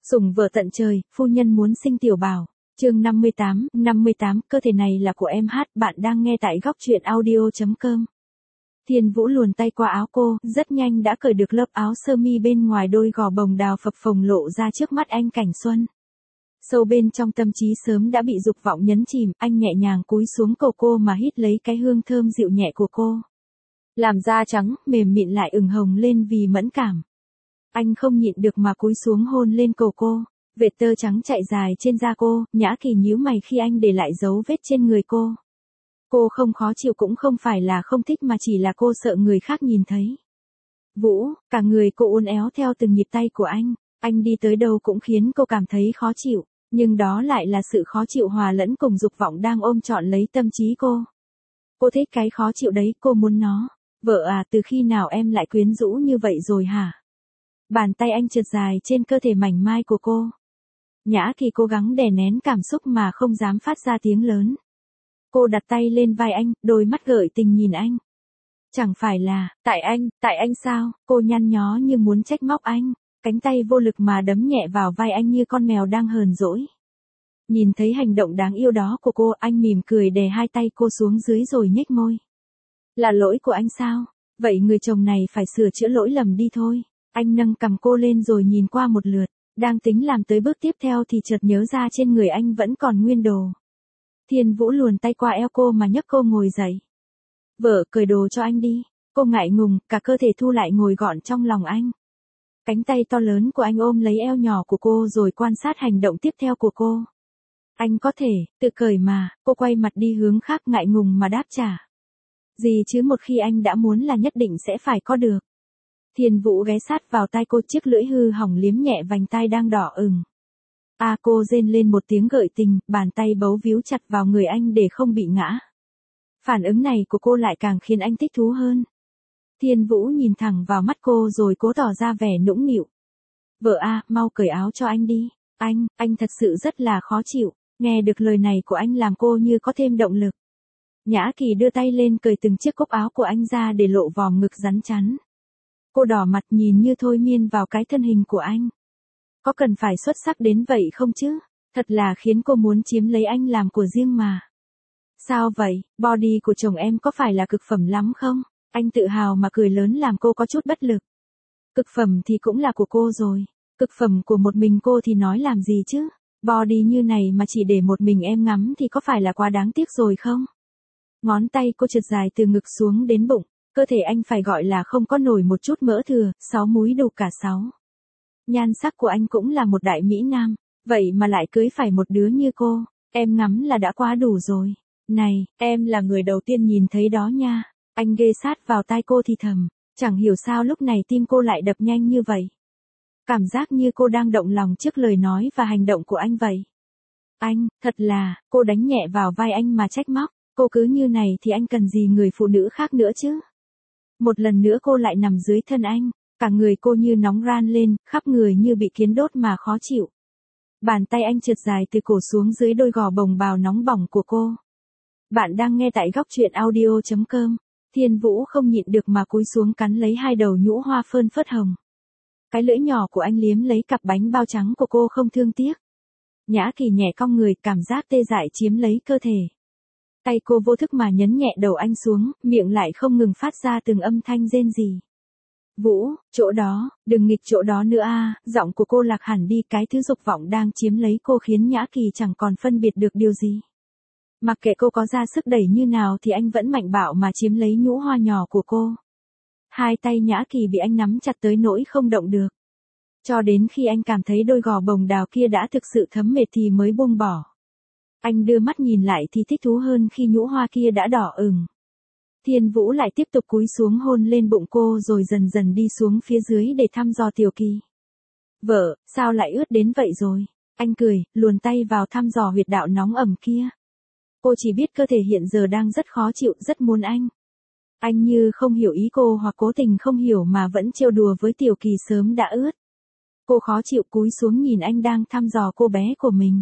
Sủng vợ tận trời, phu nhân muốn sinh tiểu bảo. Chương 58, cơ thể này là của em hát, bạn đang nghe tại góc truyện audio.com. Thiên Vũ luồn tay qua áo cô, rất nhanh đã cởi được lớp áo sơ mi bên ngoài, đôi gò bồng đào phập phồng lộ ra trước mắt anh cảnh xuân. Sâu bên trong tâm trí sớm đã bị dục vọng nhấn chìm, anh nhẹ nhàng cúi xuống cầu cô mà hít lấy cái hương thơm dịu nhẹ của cô. Làm da trắng, mềm mịn lại ửng hồng lên vì mẫn cảm. Anh không nhịn được mà cúi xuống hôn lên cổ cô. Vệt tơ trắng chạy dài trên da cô, Nhã Kỳ nhíu mày khi anh để lại dấu vết trên người cô. Cô không khó chịu cũng không phải là không thích mà chỉ là cô sợ người khác nhìn thấy. Vũ, cả người cô uốn éo theo từng nhịp tay của anh đi tới đâu cũng khiến cô cảm thấy khó chịu, nhưng đó lại là sự khó chịu hòa lẫn cùng dục vọng đang ôm trọn lấy tâm trí cô. Cô thích cái khó chịu đấy, cô muốn nó. Vợ à, từ khi nào em lại quyến rũ như vậy rồi hả? Bàn tay anh trượt dài trên cơ thể mảnh mai của cô. Nhã Kỳ cố gắng đè nén cảm xúc mà không dám phát ra tiếng lớn. Cô đặt tay lên vai anh, đôi mắt gợi tình nhìn anh. Chẳng phải là, tại anh sao? Cô nhăn nhó như muốn trách móc anh, cánh tay vô lực mà đấm nhẹ vào vai anh như con mèo đang hờn dỗi. Nhìn thấy hành động đáng yêu đó của cô, anh mỉm cười đè hai tay cô xuống dưới rồi nhếch môi. Là lỗi của anh sao? Vậy người chồng này phải sửa chữa lỗi lầm đi thôi. Anh nâng cằm cô lên rồi nhìn qua một lượt, đang tính làm tới bước tiếp theo thì chợt nhớ ra trên người anh vẫn còn nguyên đồ. Thiên Vũ luồn tay qua eo cô mà nhấc cô ngồi dậy. Vợ, cởi đồ cho anh đi. Cô ngại ngùng, cả cơ thể thu lại ngồi gọn trong lòng anh. Cánh tay to lớn của anh ôm lấy eo nhỏ của cô rồi quan sát hành động tiếp theo của cô. Anh có thể, tự cởi mà. Cô quay mặt đi hướng khác ngại ngùng mà đáp trả. Gì chứ, một khi anh đã muốn là nhất định sẽ phải có được. Thiên Vũ ghé sát vào tai cô, chiếc lưỡi hư hỏng liếm nhẹ vành tai đang đỏ ửng. Cô rên lên một tiếng gợi tình, bàn tay bấu víu chặt vào người anh để không bị ngã. Phản ứng này của cô lại càng khiến anh thích thú hơn. Thiên Vũ nhìn thẳng vào mắt cô rồi cố tỏ ra vẻ nũng nịu. Vợ mau cởi áo cho anh đi. Anh thật sự rất là khó chịu. Nghe được lời này của anh làm cô như có thêm động lực. Nhã Kỳ đưa tay lên cởi từng chiếc cúc áo của anh ra để lộ vòm ngực rắn chắn. Cô đỏ mặt nhìn như thôi miên vào cái thân hình của anh. Có cần phải xuất sắc đến vậy không chứ? Thật là khiến cô muốn chiếm lấy anh làm của riêng mà. Sao vậy, body của chồng em có phải là cực phẩm lắm không? Anh tự hào mà cười lớn làm cô có chút bất lực. Cực phẩm thì cũng là của cô rồi. Cực phẩm của một mình cô thì nói làm gì chứ? Body như này mà chỉ để một mình em ngắm thì có phải là quá đáng tiếc rồi không? Ngón tay cô trượt dài từ ngực xuống đến bụng. Cơ thể anh phải gọi là không có nổi một chút mỡ thừa, 6 múi đủ cả 6. Nhan sắc của anh cũng là một đại mỹ nam, vậy mà lại cưới phải một đứa như cô, em ngắm là đã quá đủ rồi. Này, em là người đầu tiên nhìn thấy đó nha. Anh ghê sát vào tai cô thì thầm, chẳng hiểu sao lúc này tim cô lại đập nhanh như vậy. Cảm giác như cô đang động lòng trước lời nói và hành động của anh vậy. Anh, thật là, cô đánh nhẹ vào vai anh mà trách móc, cô cứ như này thì anh cần gì người phụ nữ khác nữa chứ? Một lần nữa cô lại nằm dưới thân anh, cả người cô như nóng ran lên, khắp người như bị kiến đốt mà khó chịu. Bàn tay anh trượt dài từ cổ xuống dưới đôi gò bồng bào nóng bỏng của cô. Bạn đang nghe tại góc truyện audio.com. Thiên Vũ không nhịn được mà cúi xuống cắn lấy hai đầu nhũ hoa phơn phớt hồng. Cái lưỡi nhỏ của anh liếm lấy cặp bánh bao trắng của cô không thương tiếc. Nhã Kỳ nhẹ cong người, cảm giác tê dại chiếm lấy cơ thể. Tay cô vô thức mà nhấn nhẹ đầu anh xuống, miệng lại không ngừng phát ra từng âm thanh rên rỉ. Vũ, chỗ đó, đừng nghịch chỗ đó nữa giọng của cô lạc hẳn đi, cái thứ dục vọng đang chiếm lấy cô khiến Nhã Kỳ chẳng còn phân biệt được điều gì. Mặc kệ cô có ra sức đẩy như nào thì anh vẫn mạnh bạo mà chiếm lấy nhũ hoa nhỏ của cô. Hai tay Nhã Kỳ bị anh nắm chặt tới nỗi không động được. Cho đến khi anh cảm thấy đôi gò bồng đào kia đã thực sự thấm mệt thì mới buông bỏ. Anh đưa mắt nhìn lại thì thích thú hơn khi nhũ hoa kia đã đỏ ửng. Thiên Vũ lại tiếp tục cúi xuống hôn lên bụng cô rồi dần dần đi xuống phía dưới để thăm dò tiểu kỳ. Vợ, sao lại ướt đến vậy rồi? Anh cười, luồn tay vào thăm dò huyệt đạo nóng ẩm kia. Cô chỉ biết cơ thể hiện giờ đang rất khó chịu, rất muốn anh. Anh như không hiểu ý cô hoặc cố tình không hiểu mà vẫn trêu đùa với tiểu kỳ sớm đã ướt. Cô khó chịu cúi xuống nhìn anh đang thăm dò cô bé của mình.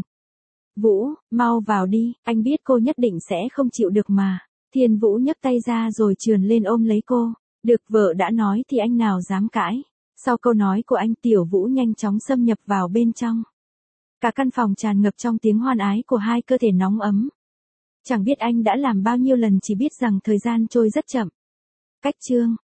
Vũ, mau vào đi, anh biết cô nhất định sẽ không chịu được mà. Thiên Vũ nhấc tay ra rồi trườn lên ôm lấy cô. Được, vợ đã nói thì anh nào dám cãi. Sau câu nói của anh, Tiểu Vũ nhanh chóng xâm nhập vào bên trong. Cả căn phòng tràn ngập trong tiếng hoan ái của hai cơ thể nóng ấm. Chẳng biết anh đã làm bao nhiêu lần, chỉ biết rằng thời gian trôi rất chậm. Cách chương